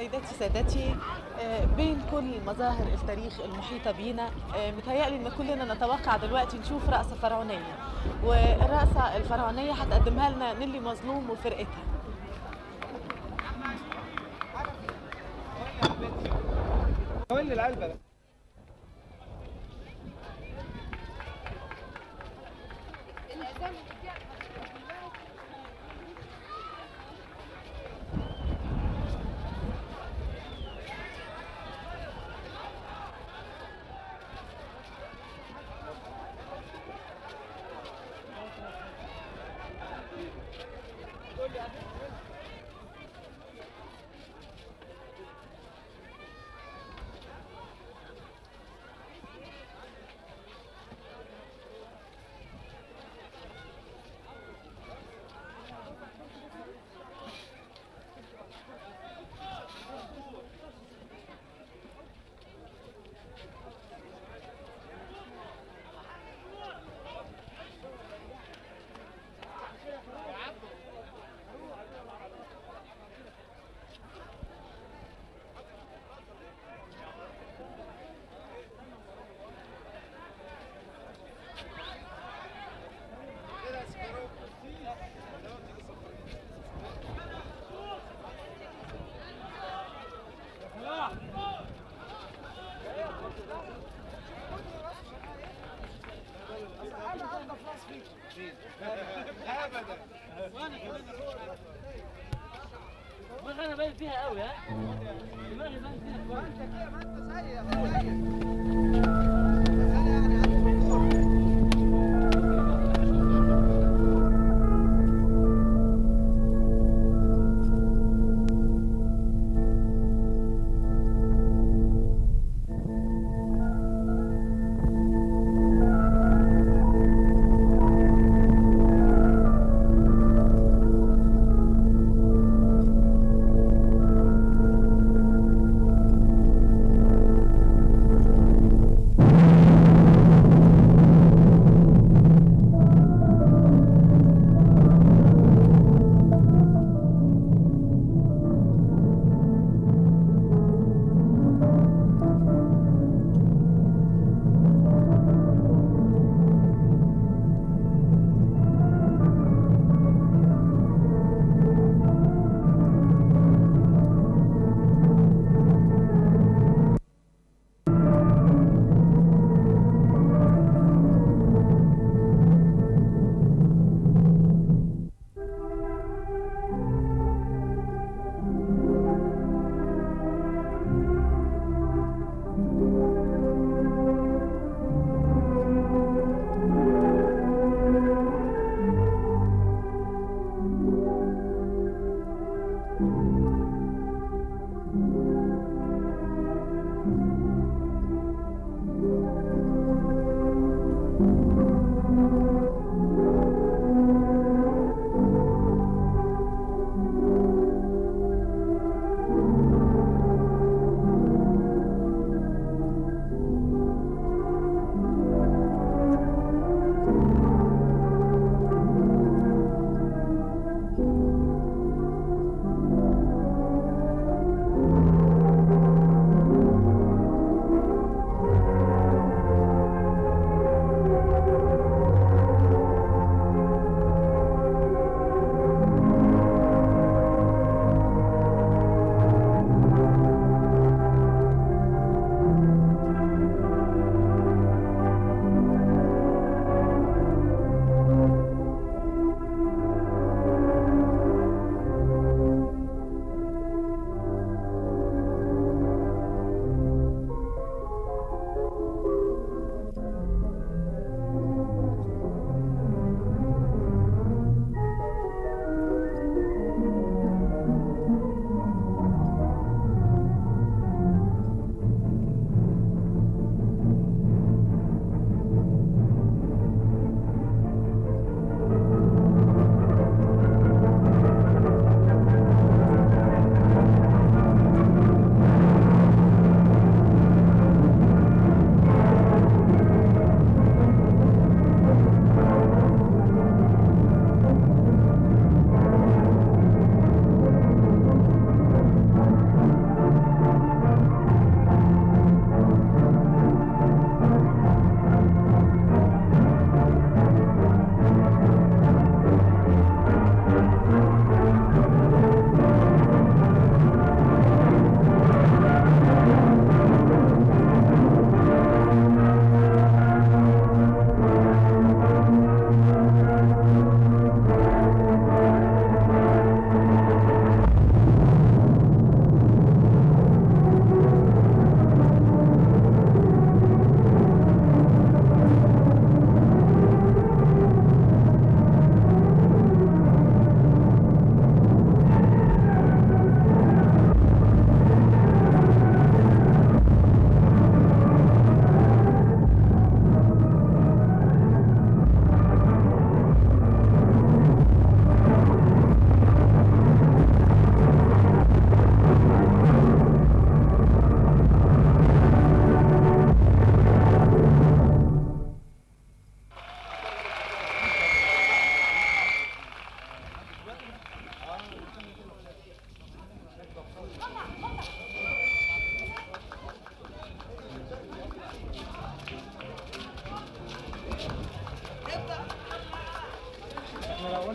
سيداتي سادتي، بين كل مظاهر التاريخ المحيطة بينا، متهيألي إن كلنا نتوقع دلوقتي نشوف رقصة فرعونية. والرقصة الفرعونية هتقدمها لنا نيلي مظلوم وفرقتها. قول لي العلبة ده. انا باين فيها قوي ها. دماغي باين فيها كويس. انت كده ما انت زي يا اخويا.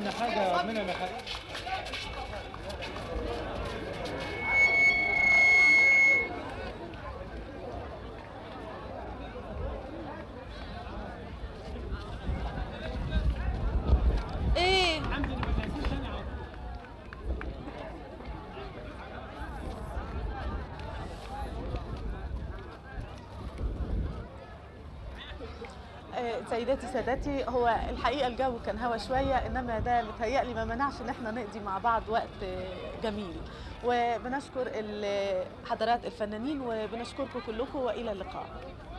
عملنا حاجه ربنا ما خلق. ايه سيداتي سادتي، هو الحقيقه الجو كان هوا شويه، انما ده متهيألي ما منعش ان احنا نقضي مع بعض وقت جميل. وبنشكر حضرات الفنانين وبنشكركم كلكم، والى اللقاء.